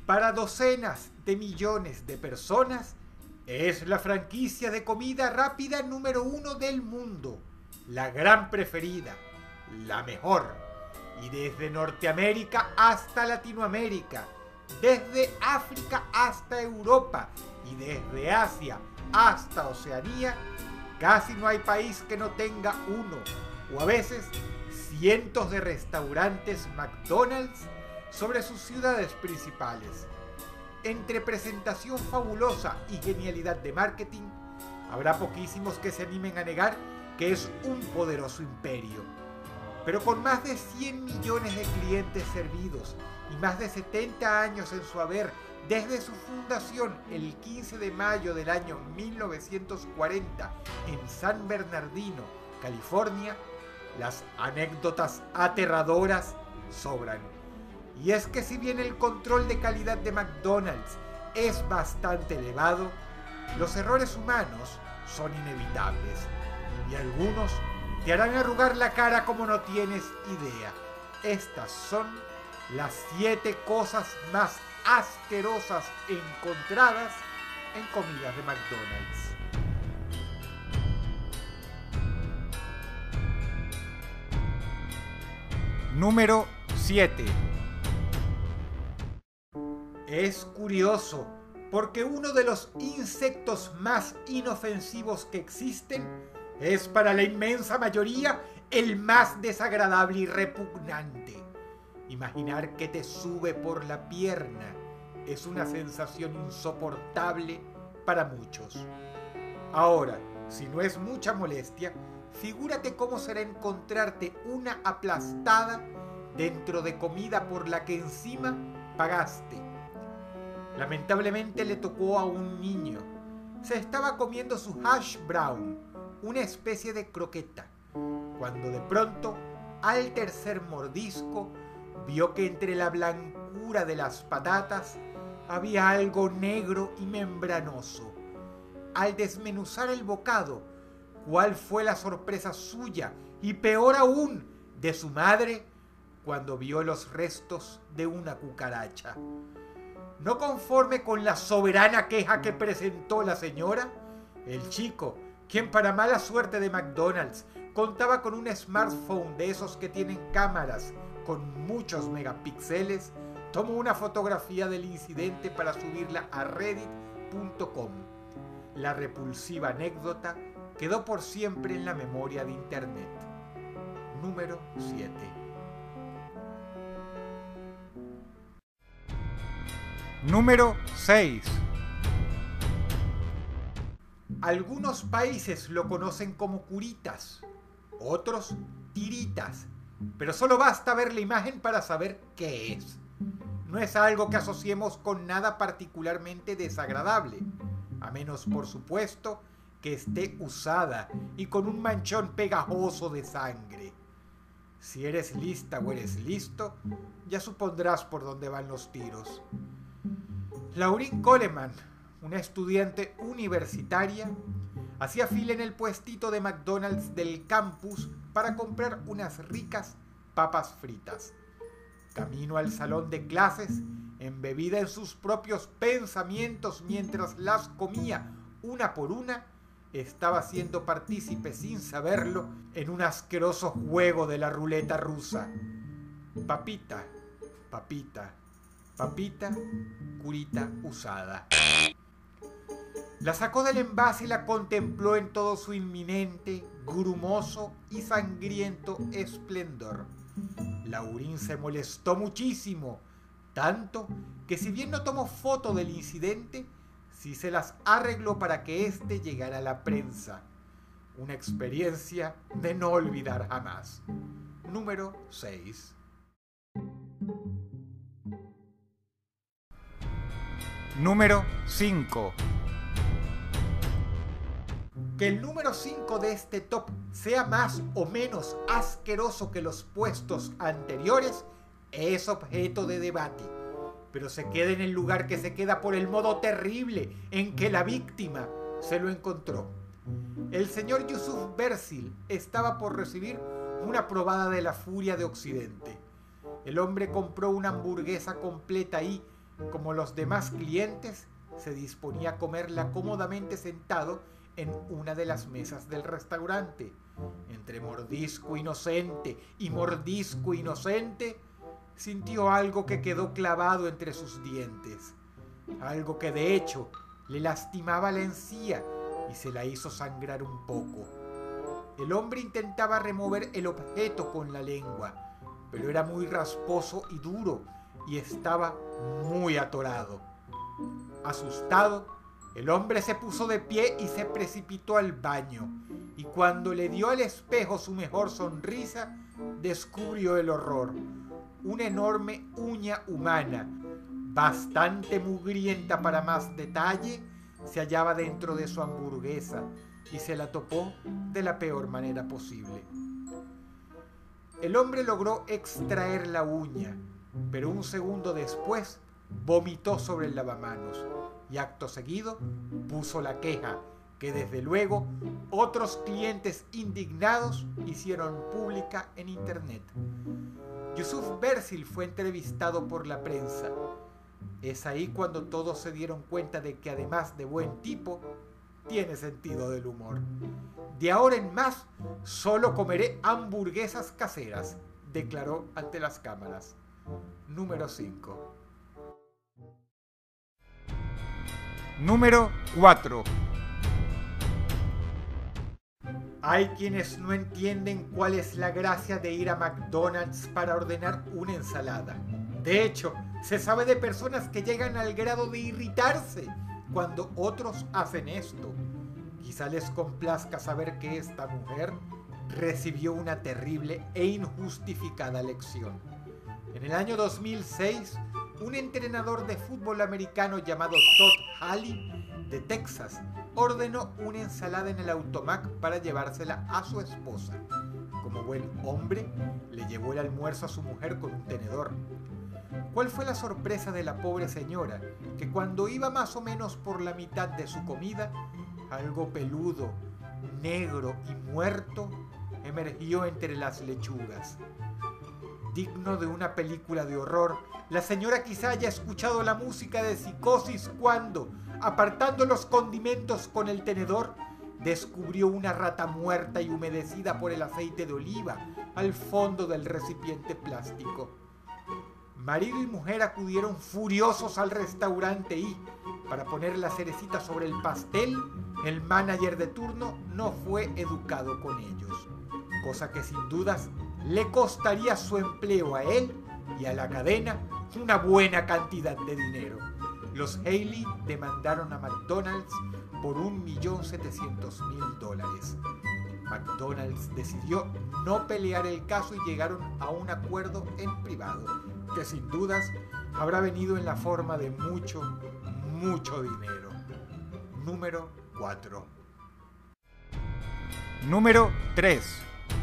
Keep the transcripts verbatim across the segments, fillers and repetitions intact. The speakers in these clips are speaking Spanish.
para docenas de millones de personas, es la franquicia de comida rápida número uno del mundo, la gran preferida, la mejor. Y desde Norteamérica hasta Latinoamérica, desde África hasta Europa y desde Asia hasta Oceanía, casi no hay país que no tenga uno, o a veces cientos de restaurantes McDonald's sobre sus ciudades principales. Entre presentación fabulosa y genialidad de marketing, habrá poquísimos que se animen a negar que es un poderoso imperio. Pero con más de cien millones de clientes servidos y más de setenta años en su haber desde su fundación el quince de mayo del año mil novecientos cuarenta en San Bernardino, California, las anécdotas aterradoras sobran. Y es que si bien el control de calidad de McDonald's es bastante elevado, los errores humanos son inevitables y algunos te harán arrugar la cara como no tienes idea. Estas son las siete cosas más asquerosas encontradas en comidas de McDonald's. Número siete. Es curioso porque uno de los insectos más inofensivos que existen es para la inmensa mayoría el más desagradable y repugnante. Imaginar que te sube por la pierna es una sensación insoportable para muchos. Ahora, si no es mucha molestia, figúrate cómo será encontrarte una aplastada dentro de comida por la que encima pagaste. Lamentablemente le tocó a un niño. Se estaba comiendo su hash brown, una especie de croqueta, cuando de pronto, al tercer mordisco, vio que entre la blancura de las patatas había algo negro y membranoso. Al desmenuzar el bocado, ¿cuál fue la sorpresa suya y peor aún de su madre cuando vio los restos de una cucaracha? No conforme con la soberana queja que presentó la señora, el chico, quien para mala suerte de McDonald's contaba con un smartphone de esos que tienen cámaras con muchos megapíxeles, tomó una fotografía del incidente para subirla a reddit punto com. La repulsiva anécdota quedó por siempre en la memoria de internet. Número siete. Número seis. Algunos países lo conocen como curitas, otros tiritas, pero solo basta ver la imagen para saber qué es. No es algo que asociemos con nada particularmente desagradable, a menos, por supuesto, que esté usada y con un manchón pegajoso de sangre. Si eres lista o eres listo, ya supondrás por dónde van los tiros. Laureen Coleman, una estudiante universitaria, hacía fila en el puestito de McDonald's del campus para comprar unas ricas papas fritas. Camino al salón de clases, embebida en sus propios pensamientos mientras las comía una por una, estaba siendo partícipe sin saberlo en un asqueroso juego de la ruleta rusa. Papita, papita, papita, curita usada. La sacó del envase y la contempló en todo su inminente, grumoso y sangriento esplendor. Laureen se molestó muchísimo, tanto que si bien no tomó foto del incidente, sí se las arregló para que éste llegara a la prensa. Una experiencia de no olvidar jamás. Número seis. Número cinco. Que el número cinco de este top sea más o menos asqueroso que los puestos anteriores es objeto de debate, pero se queda en el lugar que se queda por el modo terrible en que la víctima se lo encontró. El señor Yusuf Bersil estaba por recibir una probada de la furia de Occidente. El hombre compró una hamburguesa completa y, como los demás clientes, se disponía a comerla cómodamente sentado en una de las mesas del restaurante. Entre mordisco inocente y mordisco inocente, sintió algo que quedó clavado entre sus dientes. Algo que de hecho le lastimaba la encía y se la hizo sangrar un poco. El hombre intentaba remover el objeto con la lengua, pero era muy rasposo y duro y estaba muy atorado. Asustado, el hombre se puso de pie y se precipitó al baño, y cuando le dio al espejo su mejor sonrisa, descubrió el horror. Una enorme uña humana, bastante mugrienta para más detalle, se hallaba dentro de su hamburguesa y se la topó de la peor manera posible. El hombre logró extraer la uña, pero un segundo después vomitó sobre el lavamanos y acto seguido puso la queja que desde luego otros clientes indignados hicieron pública en internet. Yusuf Bersil fue entrevistado por la prensa. Es ahí cuando todos se dieron cuenta de que además de buen tipo, tiene sentido del humor. De ahora en más, solo comeré hamburguesas caseras, declaró ante las cámaras. Número cinco. Número cuatro. Hay quienes no entienden cuál es la gracia de ir a McDonald's para ordenar una ensalada. De hecho, se sabe de personas que llegan al grado de irritarse cuando otros hacen esto. Quizá les complazca saber que esta mujer recibió una terrible e injustificada lección. En el año dos mil seis, un entrenador de fútbol americano llamado Todd Haley, de Texas, ordenó una ensalada en el automac para llevársela a su esposa. Como buen hombre, le llevó el almuerzo a su mujer con un tenedor. ¿Cuál fue la sorpresa de la pobre señora? Que cuando iba más o menos por la mitad de su comida, algo peludo, negro y muerto emergió entre las lechugas. Digno de una película de horror, la señora quizá haya escuchado la música de Psicosis cuando, apartando los condimentos con el tenedor, descubrió una rata muerta y humedecida por el aceite de oliva al fondo del recipiente plástico. Marido y mujer acudieron furiosos al restaurante y, para poner la cerecita sobre el pastel, el manager de turno no fue educado con ellos, cosa que sin dudas le costaría su empleo a él y a la cadena una buena cantidad de dinero. Los Haley demandaron a McDonald's por un millón setecientos mil dólares. McDonald's decidió no pelear el caso y llegaron a un acuerdo en privado, que sin dudas habrá venido en la forma de mucho, mucho dinero. Número cuatro. Número tres.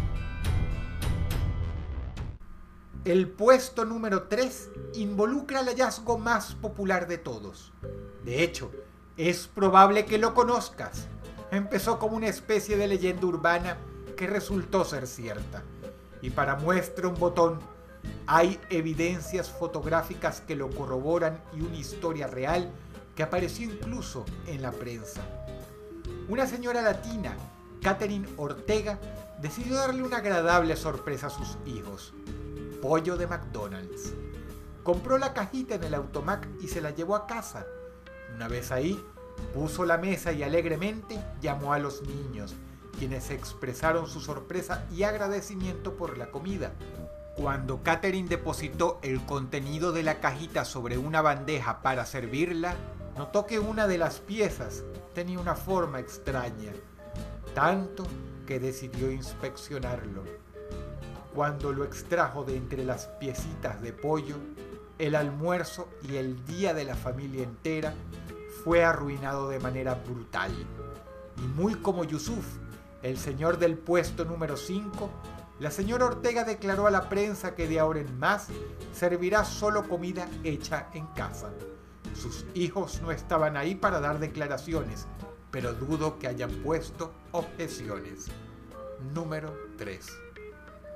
El puesto número tres involucra el hallazgo más popular de todos. De hecho, es probable que lo conozcas. Empezó como una especie de leyenda urbana que resultó ser cierta. Y para muestra un botón, hay evidencias fotográficas que lo corroboran y una historia real que apareció incluso en la prensa. Una señora latina, Catherine Ortega, decidió darle una agradable sorpresa a sus hijos. Pollo de McDonald's. Compró la cajita en el automac y se la llevó a casa. Una vez ahí, puso la mesa y alegremente llamó a los niños, quienes expresaron su sorpresa y agradecimiento por la comida. Cuando Catherine depositó el contenido de la cajita sobre una bandeja para servirla, notó que una de las piezas tenía una forma extraña, tanto que decidió inspeccionarlo. Cuando lo extrajo de entre las piecitas de pollo, el almuerzo y el día de la familia entera fue arruinado de manera brutal. Y muy como Yusuf, el señor del puesto número cinco, la señora Ortega declaró a la prensa que de ahora en más servirá solo comida hecha en casa. Sus hijos no estaban ahí para dar declaraciones, pero dudo que hayan puesto objeciones. Número tres.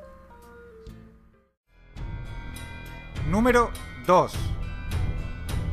Número dos.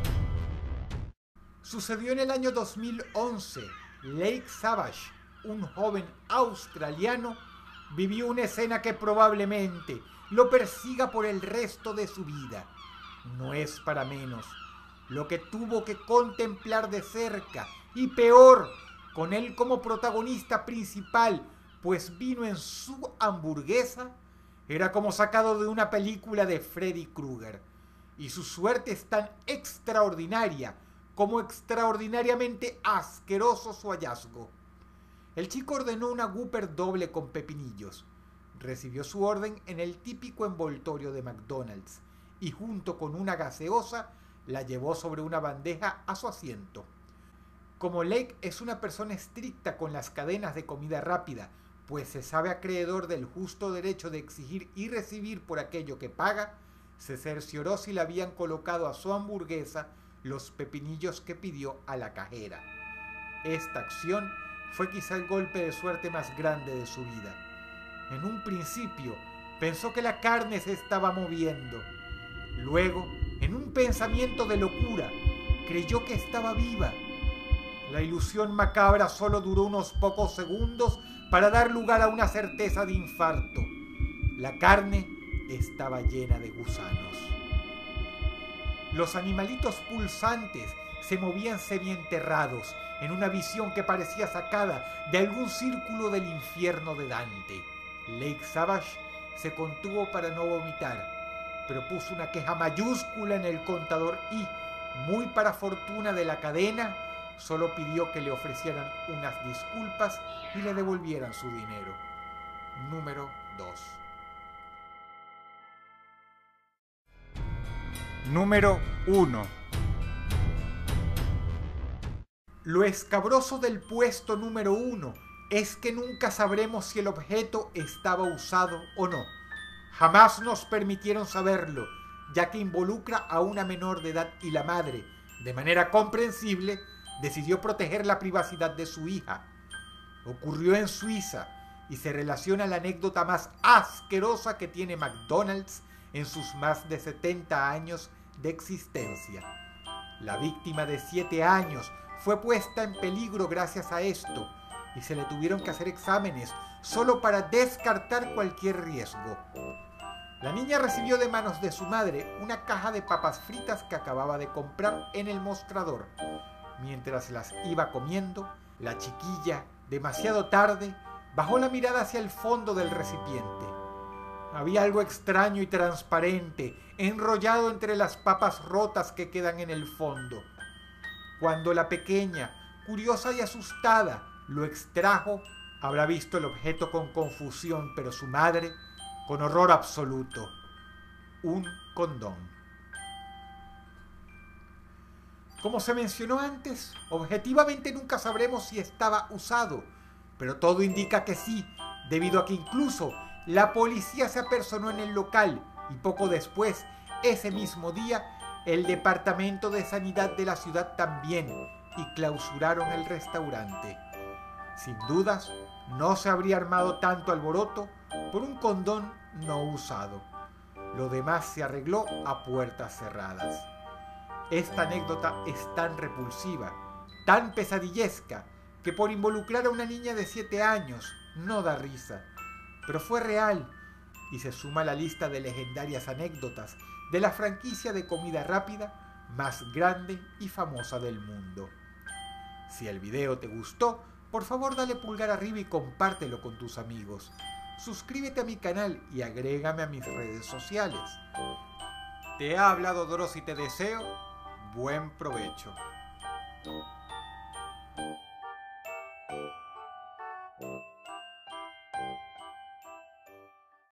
sucedió en el año dos mil once. Lake Savage, un joven australiano, vivió una escena que probablemente lo persiga por el resto de su vida. No es para menos lo que tuvo que contemplar de cerca, y peor, con él como protagonista principal, pues vino en su hamburguesa, era como sacado de una película de Freddy Krueger. Y su suerte es tan extraordinaria como extraordinariamente asqueroso su hallazgo. El chico ordenó una Whopper doble con pepinillos. Recibió su orden en el típico envoltorio de McDonald's y junto con una gaseosa la llevó sobre una bandeja a su asiento. Como Lake es una persona estricta con las cadenas de comida rápida, pues se sabe acreedor del justo derecho de exigir y recibir por aquello que paga, se cercioró si le habían colocado a su hamburguesa los pepinillos que pidió a la cajera. Esta acción fue quizá el golpe de suerte más grande de su vida. En un principio pensó que la carne se estaba moviendo. Luego, en un pensamiento de locura, creyó que estaba viva. La ilusión macabra solo duró unos pocos segundos para dar lugar a una certeza de infarto. La carne estaba llena de gusanos. Los animalitos pulsantes se movían semienterrados en una visión que parecía sacada de algún círculo del infierno de Dante. Lake Savage se contuvo para no vomitar, pero puso una queja mayúscula en el contador y, muy para fortuna de la cadena, solo pidió que le ofrecieran unas disculpas y le devolvieran su dinero. Número dos. Número uno. Lo escabroso del puesto número uno es que nunca sabremos si el objeto estaba usado o no. Jamás nos permitieron saberlo, ya que involucra a una menor de edad y la madre, de manera comprensible, decidió proteger la privacidad de su hija. Ocurrió en Suiza y se relaciona a la anécdota más asquerosa que tiene McDonald's en sus más de setenta años de existencia. La víctima de siete años fue puesta en peligro gracias a esto y se le tuvieron que hacer exámenes solo para descartar cualquier riesgo. La niña recibió de manos de su madre una caja de papas fritas que acababa de comprar en el mostrador. Mientras las iba comiendo, la chiquilla, demasiado tarde, bajó la mirada hacia el fondo del recipiente. Había algo extraño y transparente, enrollado entre las papas rotas que quedan en el fondo. Cuando la pequeña, curiosa y asustada, lo extrajo, habrá visto el objeto con confusión, pero su madre, con horror absoluto. Un condón. Como se mencionó antes, objetivamente nunca sabremos si estaba usado, pero todo indica que sí, debido a que incluso la policía se apersonó en el local y poco después, ese mismo día, el Departamento de Sanidad de la ciudad también, y clausuraron el restaurante. Sin dudas, no se habría armado tanto alboroto por un condón no usado. Lo demás se arregló a puertas cerradas. Esta anécdota es tan repulsiva, tan pesadillesca, que por involucrar a una niña de siete años no da risa, pero fue real y se suma a la lista de legendarias anécdotas de la franquicia de comida rápida más grande y famosa del mundo. Si el video te gustó, por favor dale pulgar arriba y compártelo con tus amigos. Suscríbete a mi canal y agrégame a mis redes sociales. Te ha hablado Dross y te deseo buen provecho.